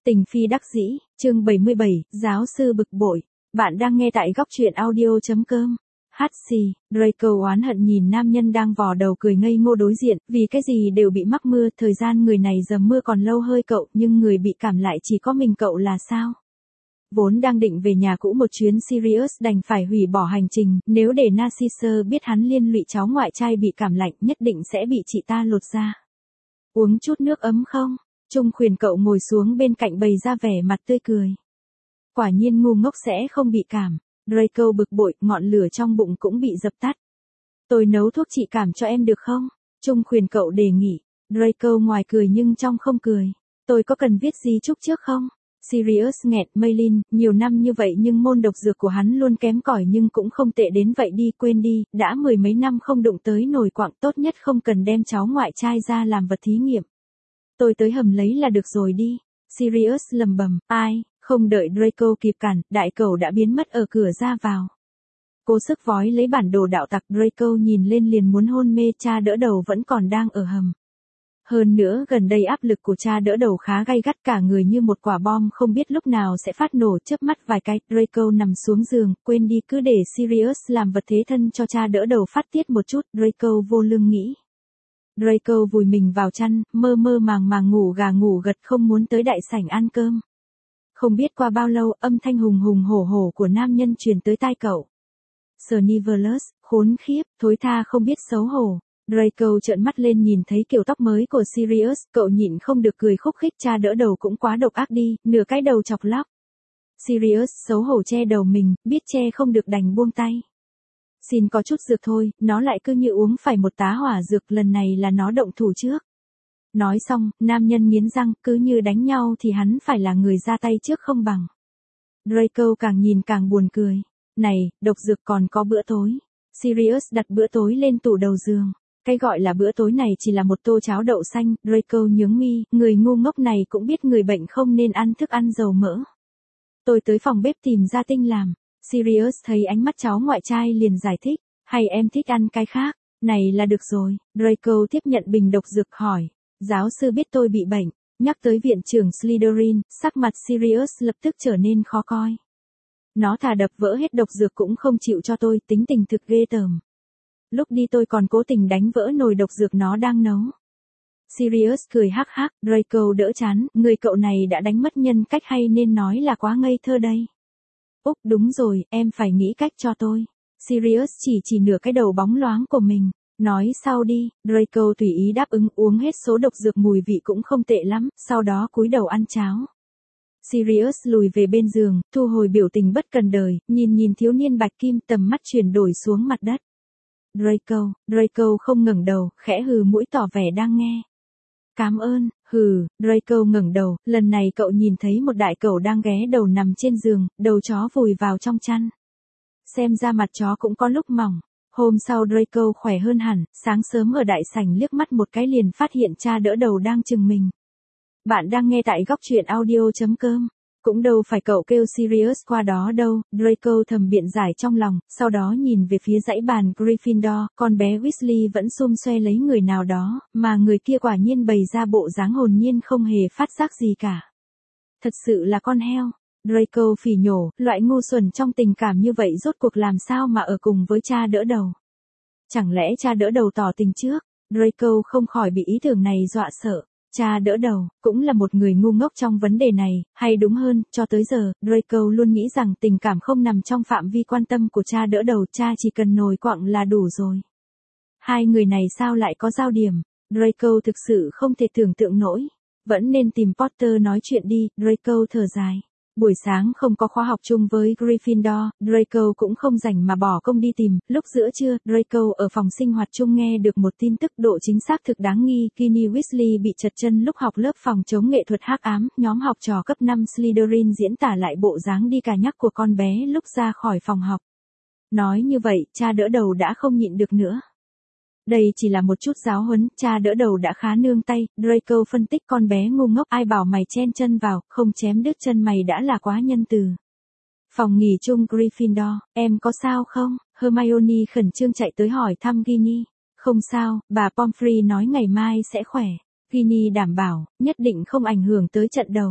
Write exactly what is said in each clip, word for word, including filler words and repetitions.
Tình phi đắc dĩ, chương bảy mươi bảy, giáo sư bực bội. Bạn đang nghe tại góc truyện audio.com. Hát xì, Draco oán hận nhìn nam nhân đang vò đầu cười ngây ngô đối diện, vì cái gì đều bị mắc mưa, thời gian người này dầm mưa còn lâu hơi cậu, nhưng người bị cảm lại chỉ có mình cậu là sao? Vốn đang định về nhà cũ một chuyến Sirius đành phải hủy bỏ hành trình, nếu để Narcissus biết hắn liên lụy cháu ngoại trai bị cảm lạnh nhất định sẽ bị chị ta lột da. Uống chút nước ấm không? Trung khuyên cậu ngồi xuống bên cạnh bày ra vẻ mặt tươi cười. Quả nhiên ngu ngốc sẽ không bị cảm. Draco bực bội, ngọn lửa trong bụng cũng bị dập tắt. Tôi nấu thuốc trị cảm cho em được không? Trung khuyên cậu đề nghị. Draco ngoài cười nhưng trong không cười. Tôi có cần viết di chúc trước không? Sirius nghẹt, Maylin, nhiều năm như vậy nhưng môn độc dược của hắn luôn kém cỏi nhưng cũng không tệ đến vậy đi, quên đi, đã mười mấy năm không đụng tới nồi quặng, tốt nhất không cần đem cháu ngoại trai ra làm vật thí nghiệm. Tôi tới hầm lấy là được rồi đi. Sirius lầm bầm, ai, không đợi Draco kịp cản, đại cẩu đã biến mất ở cửa ra vào. Cố sức vói lấy bản đồ đạo tặc, Draco nhìn lên liền muốn hôn mê, cha đỡ đầu vẫn còn đang ở hầm. Hơn nữa gần đây áp lực của cha đỡ đầu khá gay gắt, cả người như một quả bom không biết lúc nào sẽ phát nổ, chớp mắt vài cái, Draco nằm xuống giường, quên đi cứ để Sirius làm vật thế thân cho cha đỡ đầu phát tiết một chút, Draco vô lương nghĩ. Draco vùi mình vào chăn, mơ mơ màng màng ngủ gà ngủ gật không muốn tới đại sảnh ăn cơm. Không biết qua bao lâu, âm thanh hùng hùng hổ hổ của nam nhân truyền tới tai cậu. Snivellus, khốn khiếp, thối tha không biết xấu hổ. Draco trợn mắt lên nhìn thấy kiểu tóc mới của Sirius, cậu nhịn không được cười khúc khích, cha đỡ đầu cũng quá độc ác đi, nửa cái đầu chọc lóc. Sirius xấu hổ che đầu mình, biết che không được đành buông tay. Xin có chút dược thôi, nó lại cứ như uống phải một tá hỏa dược, lần này là nó động thủ trước. Nói xong, nam nhân nghiến răng, cứ như đánh nhau thì hắn phải là người ra tay trước không bằng. Draco càng nhìn càng buồn cười. Này, độc dược còn có bữa tối. Sirius đặt bữa tối lên tủ đầu giường. Cái gọi là bữa tối này chỉ là một tô cháo đậu xanh, Draco nhướng mi, người ngu ngốc này cũng biết người bệnh không nên ăn thức ăn dầu mỡ. Tôi tới phòng bếp tìm gia tinh làm. Sirius thấy ánh mắt cháu ngoại trai liền giải thích, hay em thích ăn cái khác, này là được rồi. Draco tiếp nhận bình độc dược hỏi, giáo sư biết tôi bị bệnh, nhắc tới viện trưởng Slytherin, sắc mặt Sirius lập tức trở nên khó coi. Nó thà đập vỡ hết độc dược cũng không chịu cho tôi, tính tình thực ghê tởm. Lúc đi tôi còn cố tình đánh vỡ nồi độc dược nó đang nấu. Sirius cười hắc hắc, Draco đỡ chán, người cậu này đã đánh mất nhân cách hay nên nói là quá ngây thơ đây. Úc đúng rồi, em phải nghĩ cách cho tôi. Sirius chỉ chỉ nửa cái đầu bóng loáng của mình. Nói sau đi, Draco tùy ý đáp ứng, uống hết số độc dược mùi vị cũng không tệ lắm, sau đó cúi đầu ăn cháo. Sirius lùi về bên giường, thu hồi biểu tình bất cần đời, nhìn nhìn thiếu niên bạch kim, tầm mắt chuyển đổi xuống mặt đất. Draco, Draco không ngẩng đầu, khẽ hừ mũi tỏ vẻ đang nghe. Cảm ơn, hừ, Draco ngẩng đầu, lần này cậu nhìn thấy một đại cẩu đang ghé đầu nằm trên giường, đầu chó vùi vào trong chăn. Xem ra mặt chó cũng có lúc mỏng. Hôm sau Draco khỏe hơn hẳn, sáng sớm ở đại sảnh liếc mắt một cái liền phát hiện cha đỡ đầu đang chừng mình. Bạn đang nghe tại góc truyện audio.com. Cũng đâu phải cậu kêu Sirius qua đó đâu, Draco thầm biện giải trong lòng, sau đó nhìn về phía dãy bàn Gryffindor, con bé Weasley vẫn xum xoe lấy người nào đó, mà người kia quả nhiên bày ra bộ dáng hồn nhiên không hề phát giác gì cả. Thật sự là con heo. Draco phỉ nhổ, loại ngu xuẩn trong tình cảm như vậy rốt cuộc làm sao mà ở cùng với cha đỡ đầu. Chẳng lẽ cha đỡ đầu tỏ tình trước? Draco không khỏi bị ý tưởng này dọa sợ. Cha đỡ đầu, cũng là một người ngu ngốc trong vấn đề này, hay đúng hơn, cho tới giờ, Draco luôn nghĩ rằng tình cảm không nằm trong phạm vi quan tâm của cha đỡ đầu, cha chỉ cần nồi quặng là đủ rồi. Hai người này sao lại có giao điểm? Draco thực sự không thể tưởng tượng nổi. Vẫn nên tìm Potter nói chuyện đi, Draco thở dài. Buổi sáng không có khóa học chung với Gryffindor, Draco cũng không rảnh mà bỏ công đi tìm, lúc giữa trưa, Draco ở phòng sinh hoạt chung nghe được một tin tức độ chính xác thực đáng nghi, Ginny Weasley bị trật chân lúc học lớp phòng chống nghệ thuật hắc ám, nhóm học trò cấp năm Slytherin diễn tả lại bộ dáng đi cà nhắc của con bé lúc ra khỏi phòng học. Nói như vậy, cha đỡ đầu đã không nhịn được nữa. Đây chỉ là một chút giáo huấn, cha đỡ đầu đã khá nương tay, Draco phân tích con bé ngu ngốc, ai bảo mày chen chân vào, không chém đứt chân mày đã là quá nhân từ. Phòng nghỉ chung Gryffindor, em có sao không? Hermione khẩn trương chạy tới hỏi thăm Ginny. Không sao, bà Pomfrey nói ngày mai sẽ khỏe. Ginny đảm bảo, nhất định không ảnh hưởng tới trận đầu.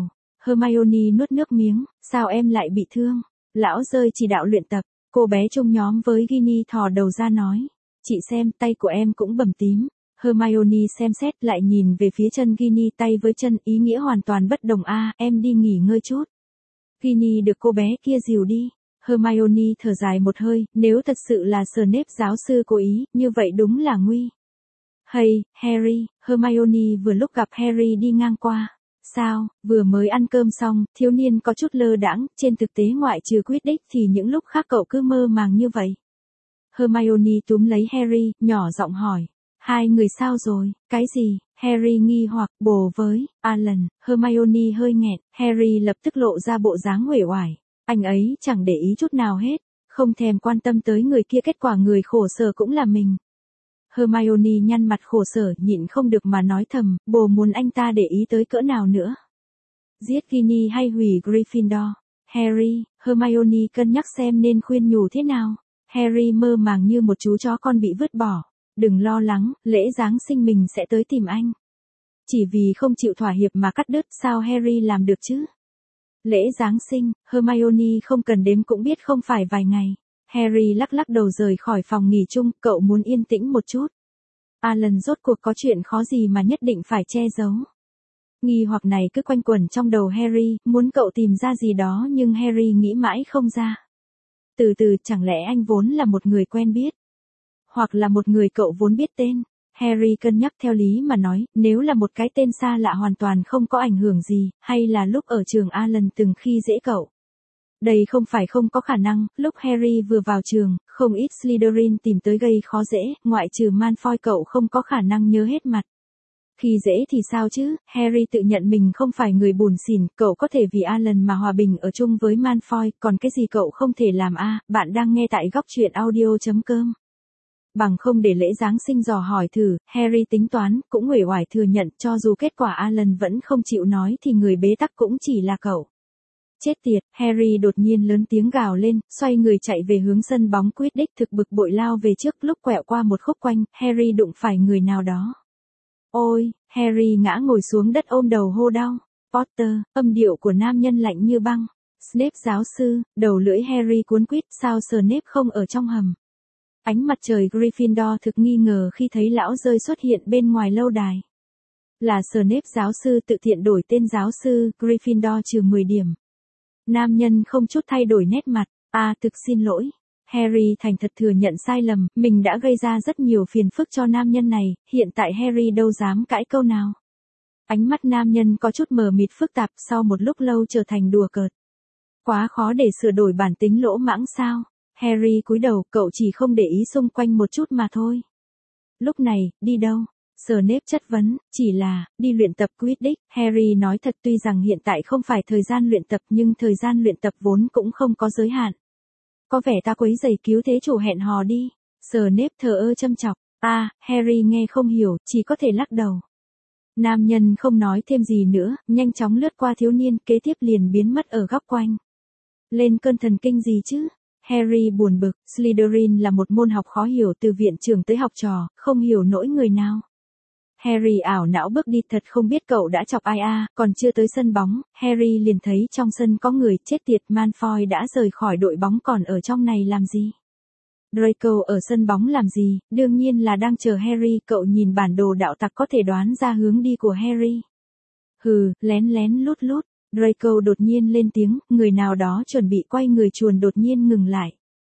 Hermione nuốt nước miếng, sao em lại bị thương? Lão rơi chỉ đạo luyện tập, cô bé chung nhóm với Ginny thò đầu ra nói. Chị xem tay của em cũng bầm tím. Hermione xem xét lại nhìn về phía chân Ginny, tay với chân, ý nghĩa hoàn toàn bất đồng. A, em đi nghỉ ngơi chút. Ginny được cô bé kia dìu đi. Hermione thở dài một hơi, nếu thật sự là Snape giáo sư cố ý, như vậy đúng là nguy. Hey, Harry, Hermione vừa lúc gặp Harry đi ngang qua. Sao, vừa mới ăn cơm xong, thiếu niên có chút lơ đãng, trên thực tế ngoại trừ Quidditch thì những lúc khác cậu cứ mơ màng như vậy. Hermione túm lấy Harry, nhỏ giọng hỏi. Hai người sao rồi, cái gì? Harry nghi hoặc, bồ với, Alan. Hermione hơi nghẹn, Harry lập tức lộ ra bộ dáng uể oải. Anh ấy chẳng để ý chút nào hết, không thèm quan tâm tới người kia, kết quả người khổ sở cũng là mình. Hermione nhăn mặt khổ sở, nhịn không được mà nói thầm, bồ muốn anh ta để ý tới cỡ nào nữa. Giết Ginny hay hủy Gryffindor? Harry, Hermione cân nhắc xem nên khuyên nhủ thế nào. Harry mơ màng như một chú chó con bị vứt bỏ. Đừng lo lắng, lễ Giáng sinh mình sẽ tới tìm anh. Chỉ vì không chịu thỏa hiệp mà cắt đứt, sao Harry làm được chứ? Lễ Giáng sinh, Hermione không cần đếm cũng biết không phải vài ngày. Harry lắc lắc đầu rời khỏi phòng nghỉ chung, cậu muốn yên tĩnh một chút. Alan rốt cuộc có chuyện khó gì mà nhất định phải che giấu. Nghi hoặc này cứ quanh quẩn trong đầu Harry, muốn cậu tìm ra gì đó nhưng Harry nghĩ mãi không ra. Từ từ, chẳng lẽ anh vốn là một người quen biết? Hoặc là một người cậu vốn biết tên? Harry cân nhắc theo lý mà nói, nếu là một cái tên xa lạ hoàn toàn không có ảnh hưởng gì, hay là lúc ở trường Alan từng khi dễ cậu. Đây không phải không có khả năng, lúc Harry vừa vào trường, không ít Slytherin tìm tới gây khó dễ, ngoại trừ Malfoy cậu không có khả năng nhớ hết mặt. Khi dễ thì sao chứ, Harry tự nhận mình không phải người bủn xỉn, cậu có thể vì Alan mà hòa bình ở chung với Malfoy, còn cái gì cậu không thể làm a? Bạn đang nghe tại góc truyện audio chấm com. Bằng không để lễ Giáng sinh dò hỏi thử, Harry tính toán, cũng uể oải thừa nhận, cho dù kết quả Alan vẫn không chịu nói thì người bế tắc cũng chỉ là cậu. Chết tiệt, Harry đột nhiên lớn tiếng gào lên, xoay người chạy về hướng sân bóng Quidditch, thực bực bội lao về trước, lúc quẹo qua một khúc quanh, Harry đụng phải người nào đó. Ôi, Harry ngã ngồi xuống đất ôm đầu hô đau. Potter, âm điệu của nam nhân lạnh như băng. Snape giáo sư, đầu lưỡi Harry cuốn quýt, sao Snape không ở trong hầm? Ánh mặt trời Gryffindor thực nghi ngờ khi thấy lão rơi xuất hiện bên ngoài lâu đài. Là Snape giáo sư tự tiện đổi tên giáo sư, Gryffindor trừ mười điểm. Nam nhân không chút thay đổi nét mặt, à thực xin lỗi. Harry thành thật thừa nhận sai lầm, mình đã gây ra rất nhiều phiền phức cho nam nhân này, hiện tại Harry đâu dám cãi câu nào. Ánh mắt nam nhân có chút mờ mịt phức tạp, sau một lúc lâu trở thành đùa cợt. Quá khó để sửa đổi bản tính lỗ mãng sao? Harry cúi đầu, cậu chỉ không để ý xung quanh một chút mà thôi. Lúc này, đi đâu? Snape chất vấn, chỉ là, đi luyện tập Quidditch. Harry nói thật, tuy rằng hiện tại không phải thời gian luyện tập nhưng thời gian luyện tập vốn cũng không có giới hạn. Có vẻ ta quấy rầy cứu thế chủ, hẹn hò đi. Snape thờ ơ châm chọc. À, Harry nghe không hiểu, chỉ có thể lắc đầu. Nam nhân không nói thêm gì nữa, nhanh chóng lướt qua thiếu niên, kế tiếp liền biến mất ở góc quanh. Lên cơn thần kinh gì chứ? Harry buồn bực, Slytherin là một môn học khó hiểu, từ viện trưởng tới học trò, không hiểu nổi người nào. Harry ảo não bước đi, thật không biết cậu đã chọc ai a, còn chưa tới sân bóng, Harry liền thấy trong sân có người, chết tiệt, Malfoy đã rời khỏi đội bóng, còn ở trong này làm gì? Draco ở sân bóng làm gì? Đương nhiên là đang chờ Harry, cậu nhìn bản đồ đạo tặc có thể đoán ra hướng đi của Harry. Hừ, lén lén lút lút. Draco đột nhiên lên tiếng, người nào đó chuẩn bị quay người chuồn đột nhiên ngừng lại.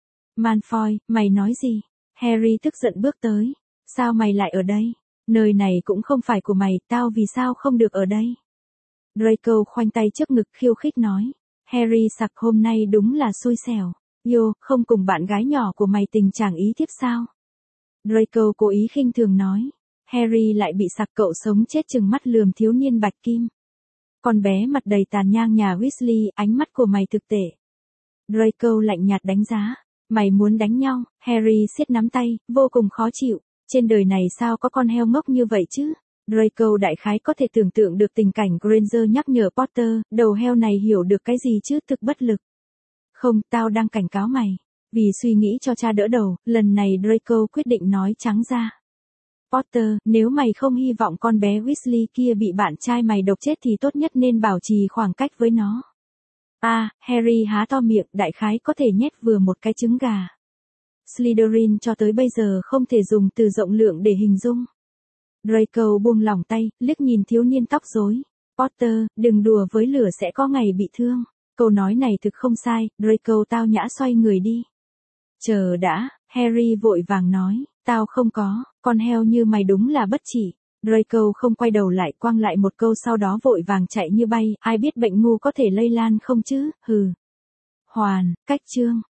Malfoy, mày nói gì? Harry tức giận bước tới. Sao mày lại ở đây? Nơi này cũng không phải của mày, tao vì sao không được ở đây? Draco khoanh tay trước ngực khiêu khích nói. Harry sặc, hôm nay đúng là xui xẻo. Yo, không cùng bạn gái nhỏ của mày tình trạng ý tiếp sao? Draco cố ý khinh thường nói. Harry lại bị sặc, cậu sống chết chừng mắt lườm thiếu niên bạch kim. Con bé mặt đầy tàn nhang nhà Weasley, ánh mắt của mày thực tệ. Draco lạnh nhạt đánh giá. Mày muốn đánh nhau? Harry siết nắm tay, vô cùng khó chịu. Trên đời này sao có con heo ngốc như vậy chứ? Draco đại khái có thể tưởng tượng được tình cảnh Granger nhắc nhở Potter, đầu heo này hiểu được cái gì chứ, thực bất lực. Không, tao đang cảnh cáo mày. Vì suy nghĩ cho cha đỡ đầu, lần này Draco quyết định nói trắng ra. Potter, nếu mày không hy vọng con bé Weasley kia bị bạn trai mày độc chết thì tốt nhất nên bảo trì khoảng cách với nó. À, Harry há to miệng, đại khái có thể nhét vừa một cái trứng gà. Slytherin cho tới bây giờ không thể dùng từ rộng lượng để hình dung. Draco buông lỏng tay, liếc nhìn thiếu niên tóc rối. Potter, đừng đùa với lửa sẽ có ngày bị thương. Câu nói này thực không sai, Draco tao nhã xoay người đi. Chờ đã, Harry vội vàng nói, tao không có, con heo như mày đúng là bất chỉ. Draco không quay đầu lại, quăng lại một câu sau đó vội vàng chạy như bay, ai biết bệnh ngu có thể lây lan không chứ, hừ. Hoàn, cách chương.